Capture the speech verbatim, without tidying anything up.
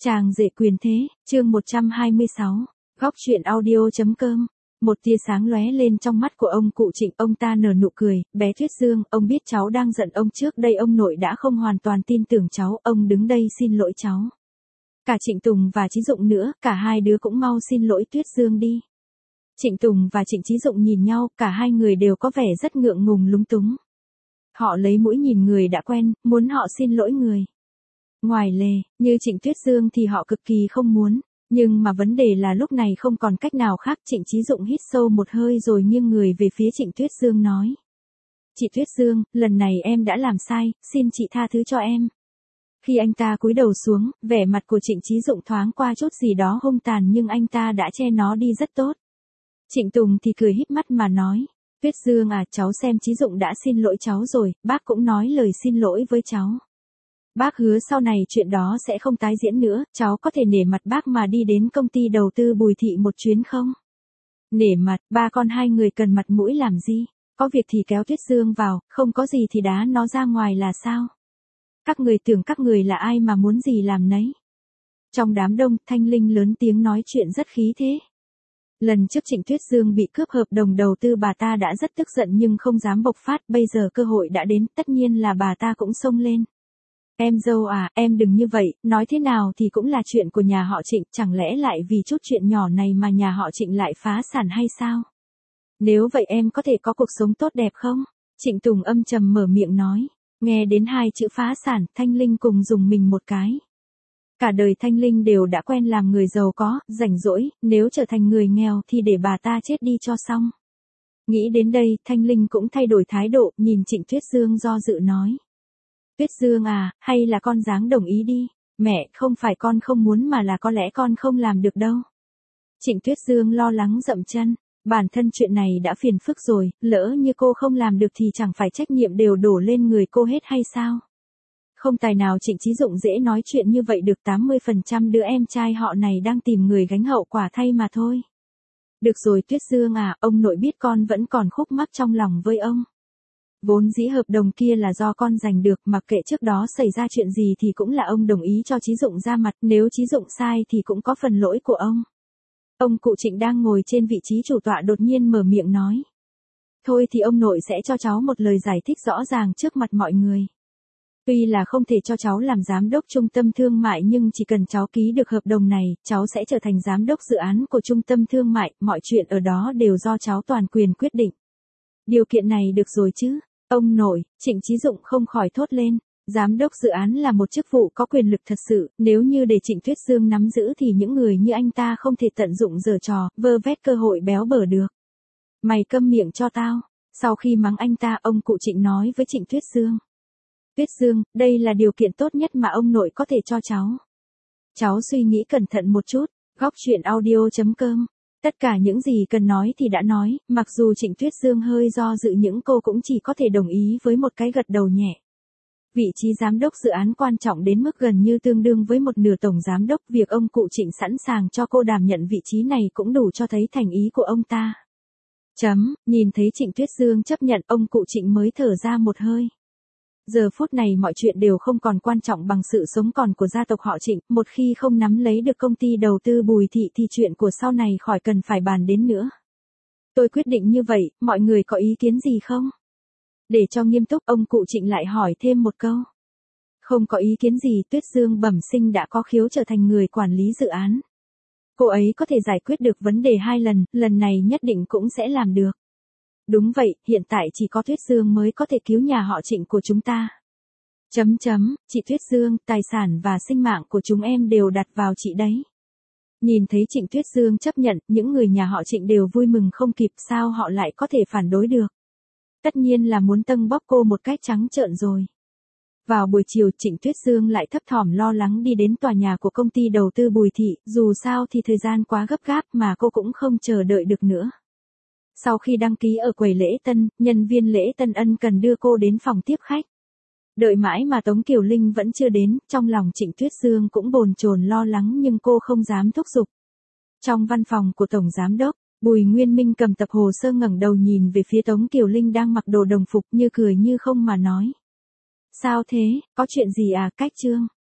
Chàng rể quyền thế, chương một trăm hai mươi sáu, góc truyện audio.com. Một tia sáng lóe lên trong mắt của ông cụ Trịnh, ông ta nở nụ cười, bé Tuyết Dương, ông biết cháu đang giận ông, trước đây ông nội đã không hoàn toàn tin tưởng cháu, ông đứng đây xin lỗi cháu. Cả Trịnh Tùng và Chí Dụng nữa, cả hai đứa cũng mau xin lỗi Tuyết Dương đi. Trịnh Tùng và Trịnh Chí Dụng nhìn nhau, cả hai người đều có vẻ rất ngượng ngùng lúng túng. Họ lấy mũi nhìn người đã quen, muốn họ xin lỗi người ngoài lề, như Trịnh Tuyết Dương thì họ cực kỳ không muốn, nhưng mà vấn đề là lúc này không còn cách nào khác. Trịnh Chí Dụng hít sâu một hơi rồi nghiêng người về phía Trịnh Tuyết Dương nói. Chị Tuyết Dương, lần này em đã làm sai, xin chị tha thứ cho em. Khi anh ta cúi đầu xuống, vẻ mặt của Trịnh Chí Dụng thoáng qua chút gì đó hung tàn nhưng anh ta đã che nó đi rất tốt. Trịnh Tùng thì cười híp mắt mà nói. Tuyết Dương à, cháu xem Chí Dụng đã xin lỗi cháu rồi, bác cũng nói lời xin lỗi với cháu. Bác hứa sau này chuyện đó sẽ không tái diễn nữa, cháu có thể nể mặt bác mà đi đến công ty đầu tư Bùi Thị một chuyến không? Nể mặt, ba con hai người cần mặt mũi làm gì? Có việc thì kéo Tuyết Dương vào, không có gì thì đá nó ra ngoài là sao? Các người tưởng các người là ai mà muốn gì làm nấy? Trong đám đông, Thanh Linh lớn tiếng nói chuyện rất khí thế. Lần trước Trịnh Tuyết Dương bị cướp hợp đồng đầu tư bà ta đã rất tức giận nhưng không dám bộc phát, bây giờ cơ hội đã đến, tất nhiên là bà ta cũng xông lên. Em dâu à, em đừng như vậy, nói thế nào thì cũng là chuyện của nhà họ Trịnh, chẳng lẽ lại vì chút chuyện nhỏ này mà nhà họ Trịnh lại phá sản hay sao? Nếu vậy em có thể có cuộc sống tốt đẹp không? Trịnh Tùng âm trầm mở miệng nói. Nghe đến hai chữ phá sản, Thanh Linh cùng dùng mình một cái. Cả đời Thanh Linh đều đã quen làm người giàu có, rảnh rỗi, nếu trở thành người nghèo thì để bà ta chết đi cho xong. Nghĩ đến đây, Thanh Linh cũng thay đổi thái độ, nhìn Trịnh Tuyết Dương do dự nói. Tuyết Dương à, hay là con dáng đồng ý đi, mẹ, không phải con không muốn mà là có lẽ con không làm được đâu. Trịnh Tuyết Dương lo lắng dậm chân, bản thân chuyện này đã phiền phức rồi, lỡ như cô không làm được thì chẳng phải trách nhiệm đều đổ lên người cô hết hay sao? Không tài nào Trịnh Chí Dụng dễ nói chuyện như vậy được, tám mươi phần trăm đứa em trai họ này đang tìm người gánh hậu quả thay mà thôi. Được rồi Tuyết Dương à, ông nội biết con vẫn còn khúc mắc trong lòng với ông. Vốn dĩ hợp đồng kia là do con giành được, mặc kệ trước đó xảy ra chuyện gì thì cũng là ông đồng ý cho Chí Dụng ra mặt, nếu Chí Dụng sai thì cũng có phần lỗi của ông. Ông cụ Trịnh đang ngồi trên vị trí chủ tọa đột nhiên mở miệng nói. Thôi thì ông nội sẽ cho cháu một lời giải thích rõ ràng trước mặt mọi người. Tuy là không thể cho cháu làm giám đốc trung tâm thương mại nhưng chỉ cần cháu ký được hợp đồng này, cháu sẽ trở thành giám đốc dự án của trung tâm thương mại, mọi chuyện ở đó đều do cháu toàn quyền quyết định. Điều kiện này được rồi chứ? Ông nội, Trịnh Chí Dụng không khỏi thốt lên, giám đốc dự án là một chức vụ có quyền lực thật sự, nếu như để Trịnh Tuyết Dương nắm giữ thì những người như anh ta không thể tận dụng giở trò, vơ vét cơ hội béo bở được. Mày câm miệng cho tao. Sau khi mắng anh ta, ông cụ Trịnh nói với Trịnh Tuyết Dương. Tuyết Dương, đây là điều kiện tốt nhất mà ông nội có thể cho cháu. Cháu suy nghĩ cẩn thận một chút, góc truyện audio.com. Tất cả những gì cần nói thì đã nói, mặc dù Trịnh Tuyết Dương hơi do dự những cô cũng chỉ có thể đồng ý với một cái gật đầu nhẹ. Vị trí giám đốc dự án quan trọng đến mức gần như tương đương với một nửa tổng giám đốc, việc ông cụ Trịnh sẵn sàng cho cô đảm nhận vị trí này cũng đủ cho thấy thành ý của ông ta. Chấm, nhìn thấy Trịnh Tuyết Dương chấp nhận, ông cụ Trịnh mới thở ra một hơi. Giờ phút này mọi chuyện đều không còn quan trọng bằng sự sống còn của gia tộc họ Trịnh, một khi không nắm lấy được công ty đầu tư Bùi Thị thì chuyện của sau này khỏi cần phải bàn đến nữa. Tôi quyết định như vậy, mọi người có ý kiến gì không? Để cho nghiêm túc, ông cụ Trịnh lại hỏi thêm một câu. Không có ý kiến gì, Tuyết Dương bẩm sinh đã có khiếu trở thành người quản lý dự án. Cô ấy có thể giải quyết được vấn đề hai lần, lần này nhất định cũng sẽ làm được. Đúng vậy, hiện tại chỉ có Tuyết Dương mới có thể cứu nhà họ Trịnh của chúng ta. Chấm chấm, chị Tuyết Dương, tài sản và sinh mạng của chúng em đều đặt vào chị đấy. Nhìn thấy Trịnh Tuyết Dương chấp nhận, những người nhà họ Trịnh đều vui mừng không kịp, sao họ lại có thể phản đối được. Tất nhiên là muốn tâng bóp cô một cách trắng trợn rồi. Vào buổi chiều, Trịnh Tuyết Dương lại thấp thỏm lo lắng đi đến tòa nhà của công ty đầu tư Bùi Thị, dù sao thì thời gian quá gấp gáp mà cô cũng không chờ đợi được nữa. Sau khi đăng ký ở quầy lễ tân, nhân viên lễ tân ân cần đưa cô đến phòng tiếp khách. Đợi mãi mà Tống Kiều Linh vẫn chưa đến, trong lòng Trịnh Tuyết Dương cũng bồn chồn lo lắng nhưng cô không dám thúc giục. Trong văn phòng của Tổng Giám đốc, Bùi Nguyên Minh cầm tập hồ sơ ngẩng đầu nhìn về phía Tống Kiều Linh đang mặc đồ đồng phục như cười như không mà nói. Sao thế, có chuyện gì à, Cách Trương?